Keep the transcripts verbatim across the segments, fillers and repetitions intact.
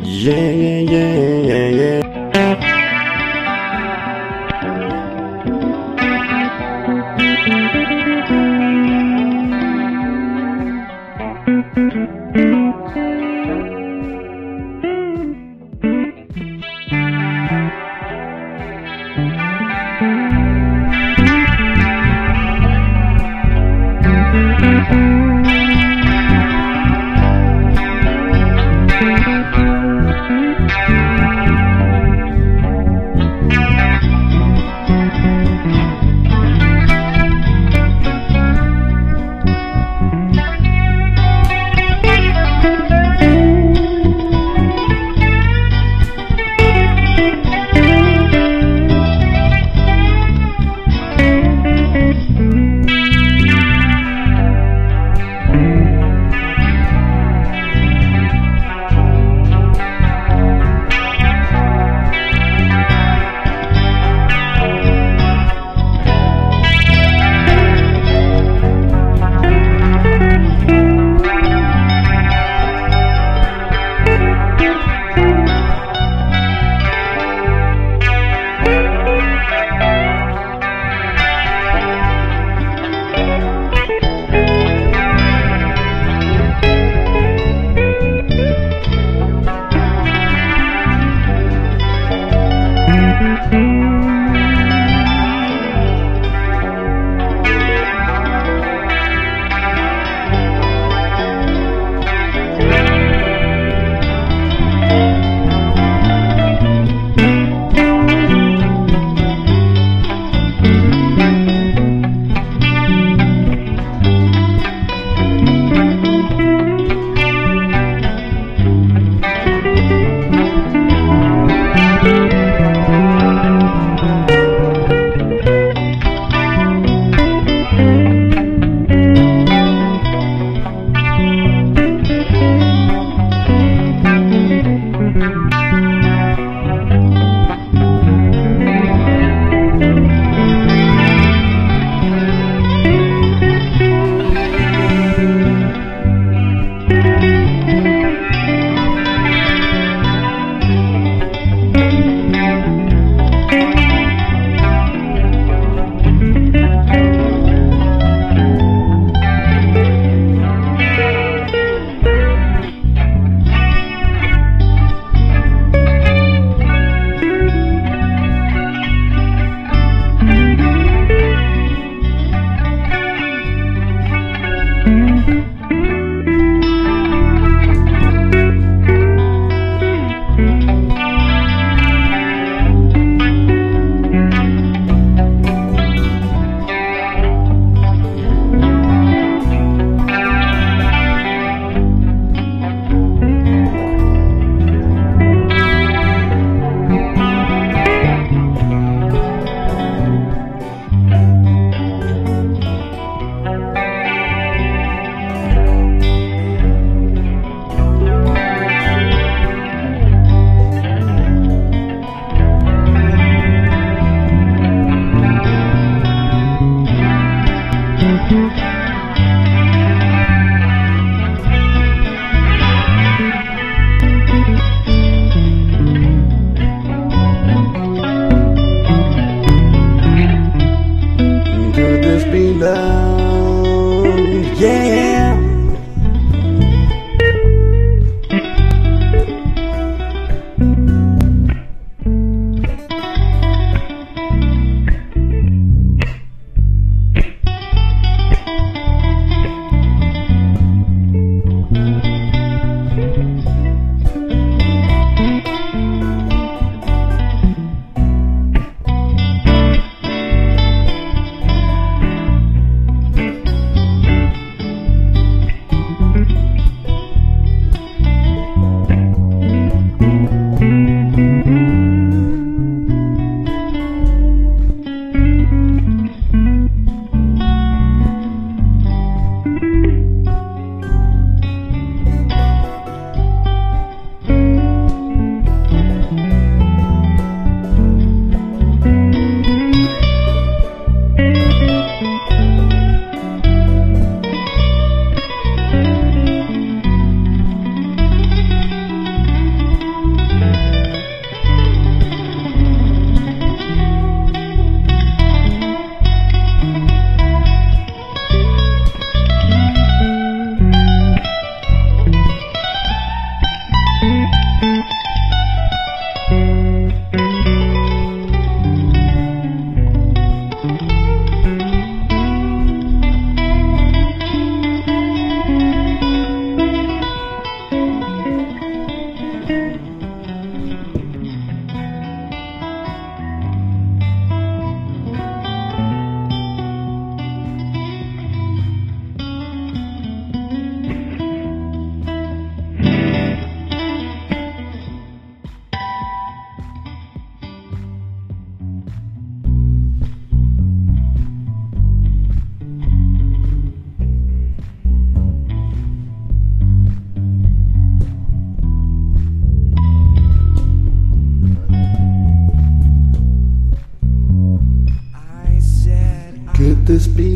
Yeah, yeah, yeah, yeah,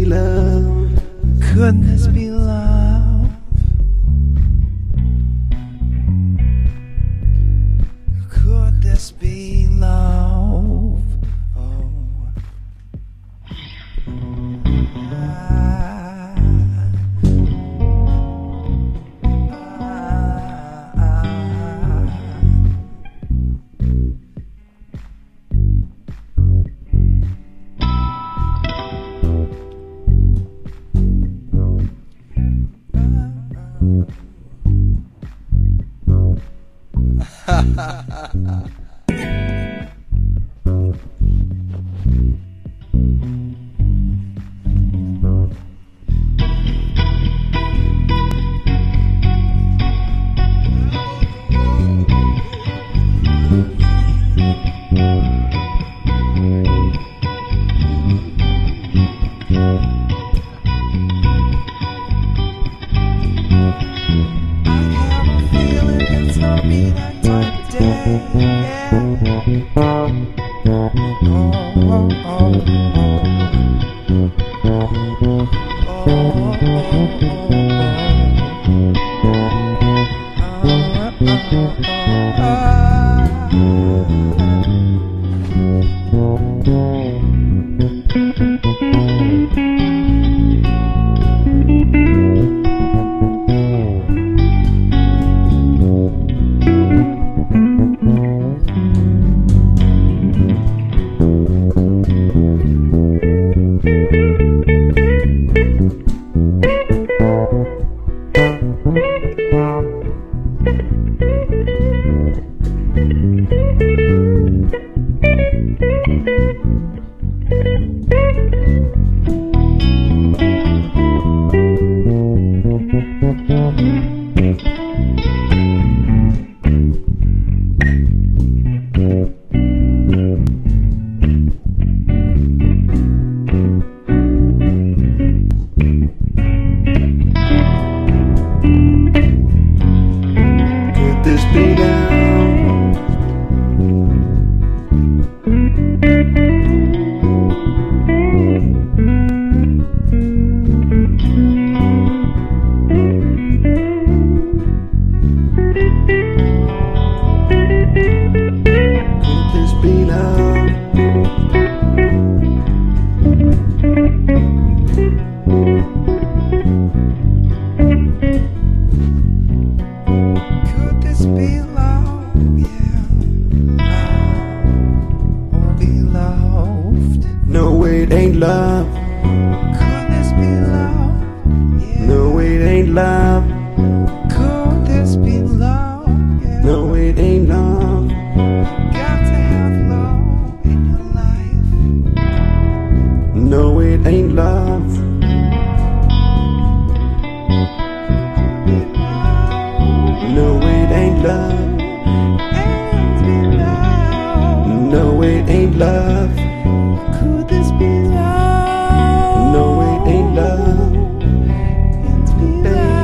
love? Could this be love? Could this be love? Oh, ah, ah, ah. Ha ha ha ha. It ain't love. Could this be love? Yeah. No, it ain't love. Could this be love? Yeah. No, it ain't love. Got to have love in your life. No, it ain't love. No, it ain't love. No, it ain't love. Could this be love? No, it ain't love. It's be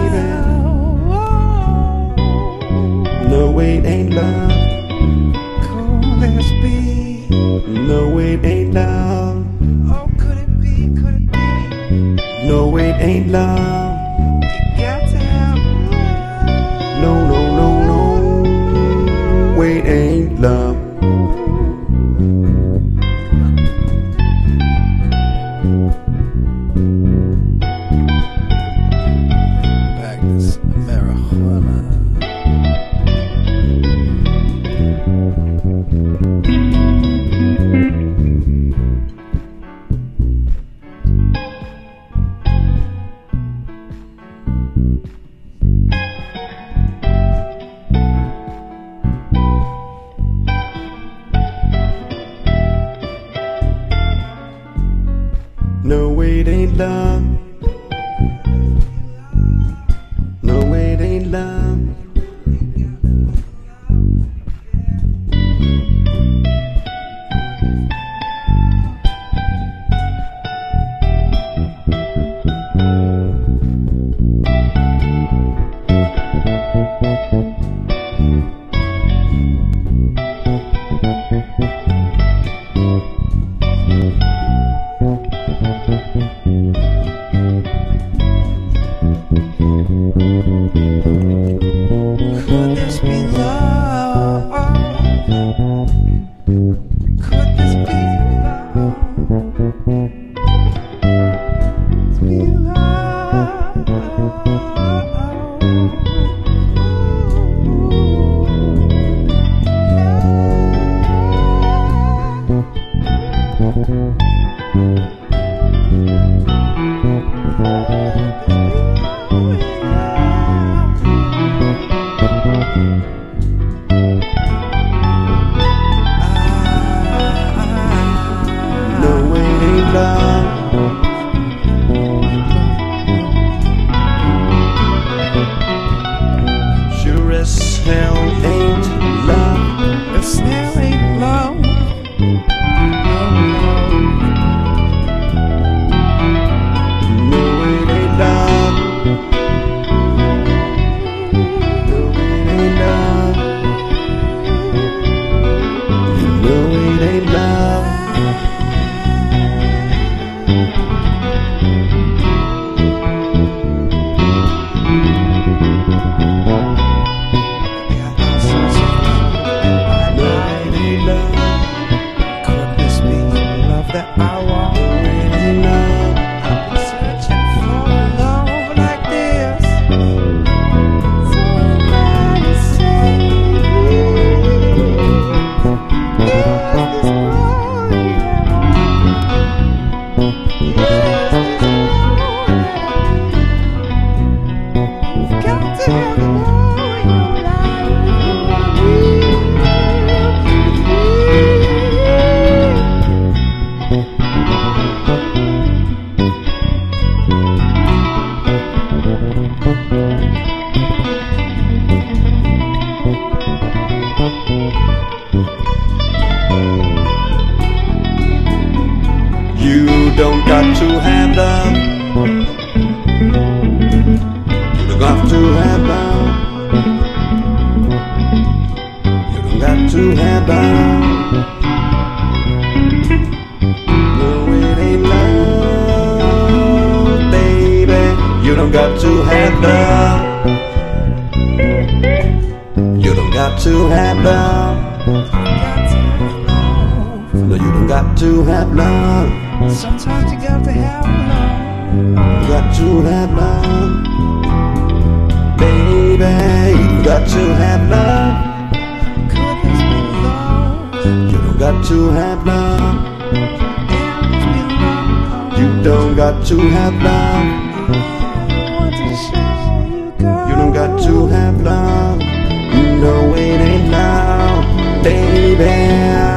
love. No, it ain't love. Could this be? No, it ain't love. Oh, could it be? Could it be? No, it ain't love. You got to have love. No, no, no, no. It ain't love. Magnus marijuana. No, it ain't love. No, it ain't love. hell ain't love. The snail ain't love. No, it ain't love. No, it ain't love. You know it ain't love. That I want in love. I've been searching for a love like this. Somebody say, yes, this love that I want. Yes, this love that I need. You've got to have love in your life. You don't got to have love. You don't got to have love. You don't got to have love. No, it ain't love, baby. You don't got to have love. You don't got to have love. No, you don't got to have love. Sometimes you got to have love. You got to have love, baby. You got to have love. Could this be love? You don't got to have love. Can this be love? You don't got to have love. I want to show you, girl. You don't got to have love. You know it ain't love, baby.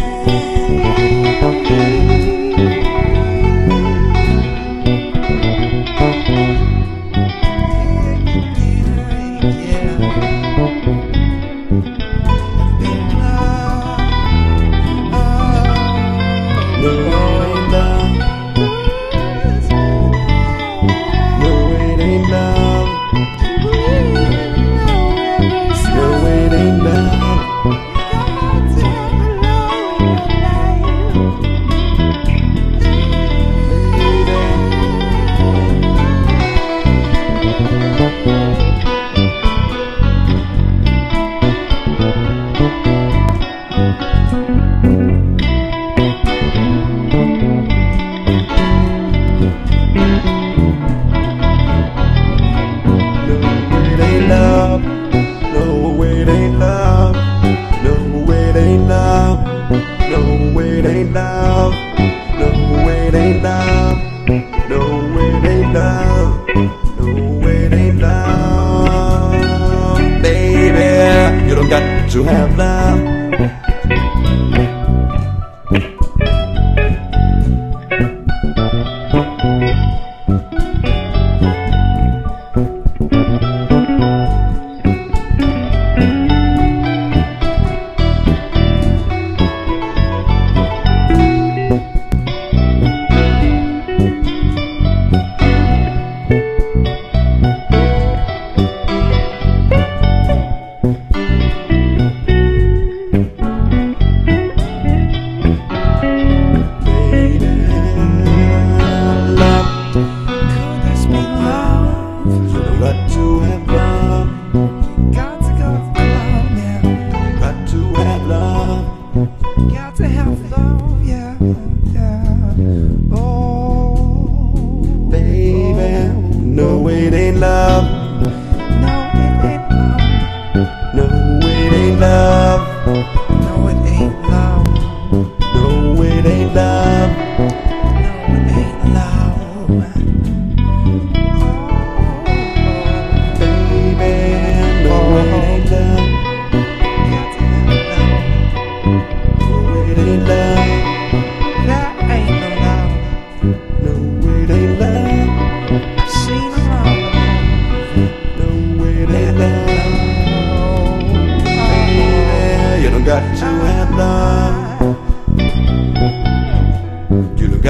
To have love.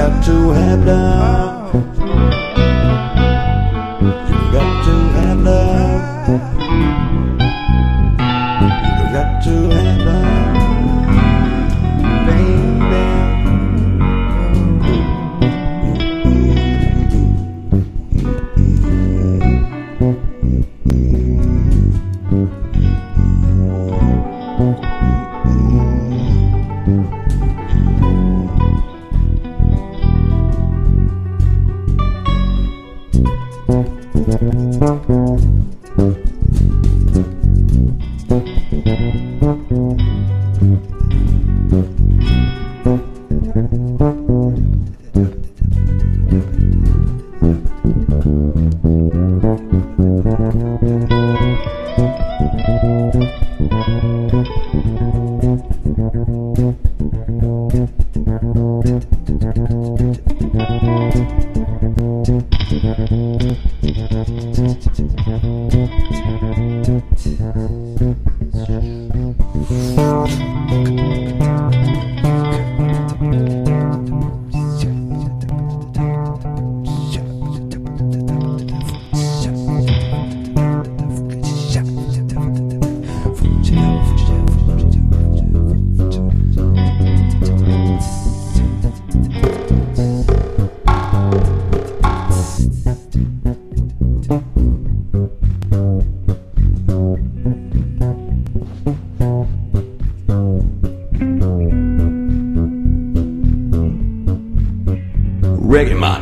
got to have love. You got to have love. You got to have love, baby. Reggae man,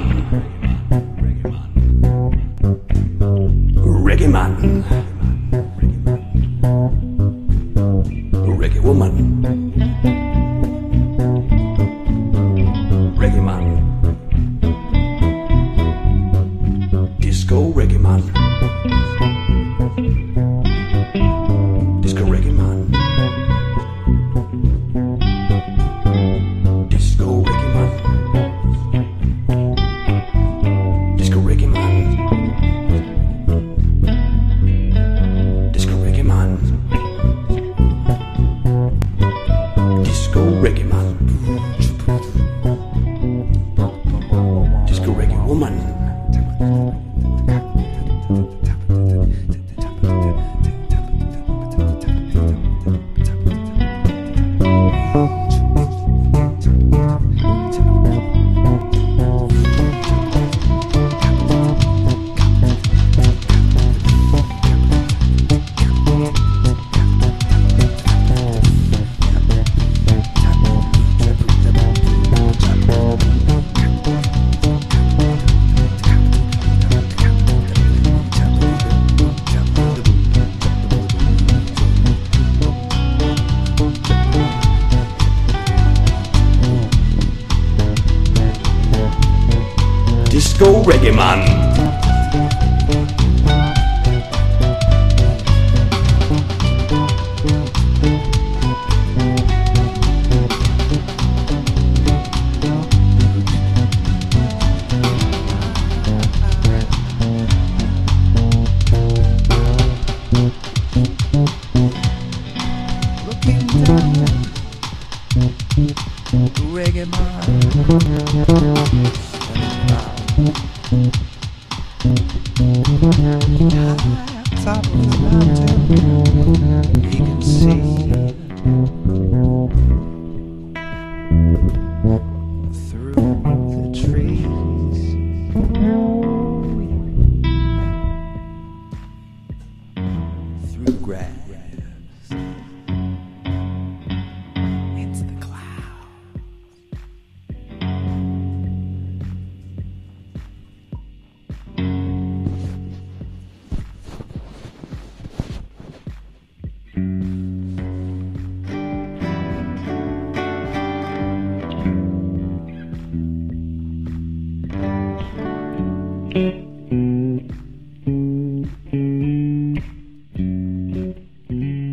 reggae man, reggae woman, reggae man, disco reggae man, disco reggae man, disco reggae man. Reggae man, disco reggae woman, disco reggae man. Looking down, reggae man. Top of the mountain, you can see through the trees, through the grass, into the clouds. Mm-hmm.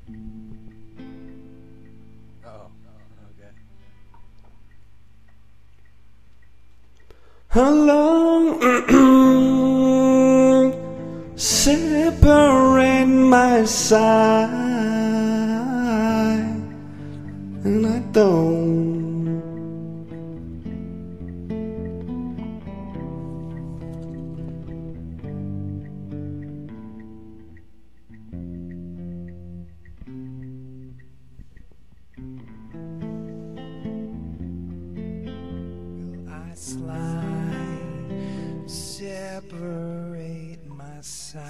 Oh, okay. How long separate my side, and I don't. Will I slide, separate my side?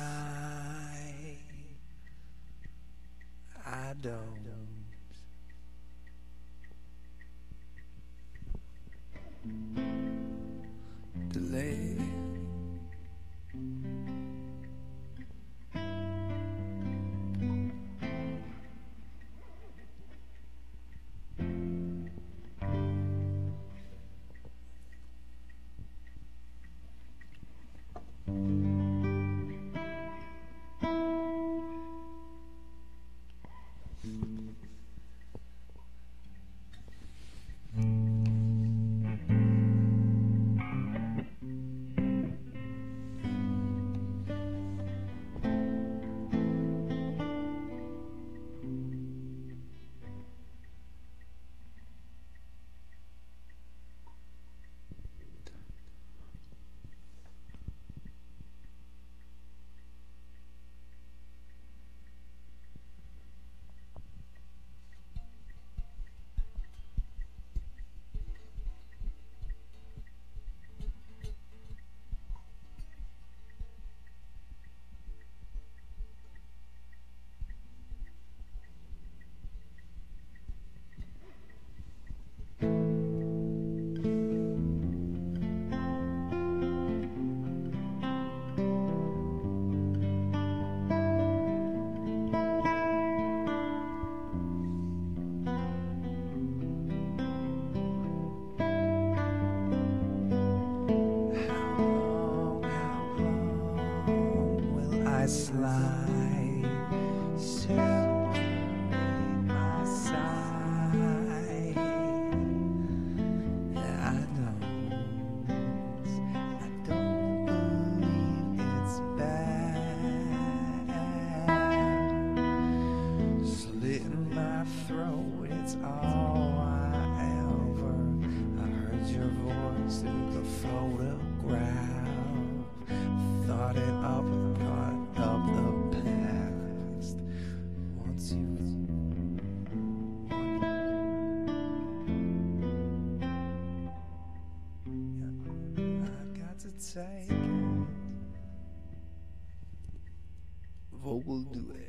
I don't. Delay. Slide, separate my side. I don't, I don't believe it's bad. Slitting my throat, it's all I ever. I heard your voice through the photograph. Thought it up apart. Of the past, once you, yeah, I got to take it. Vocal duet.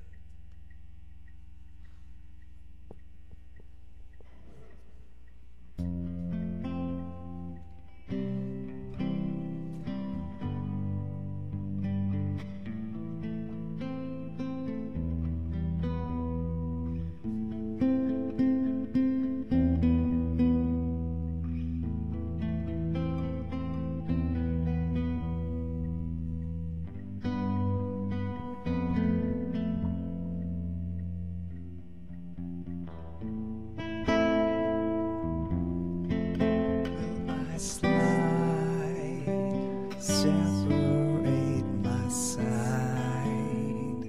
Separate my side.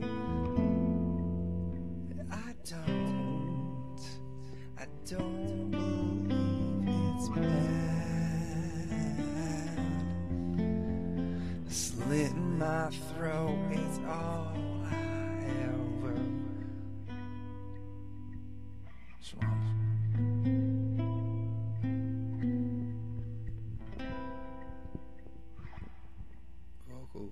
I don't, I don't believe it's bad. Slitting my throat is all I ever. Swamp. Vocal.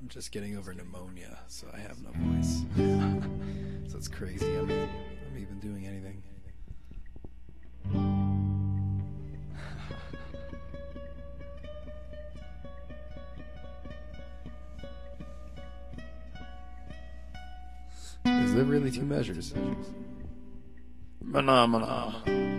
just getting over pneumonia, so I have no voice. So it's crazy. I'm, I'm even doing anything. Is there really two measures? Phenomena.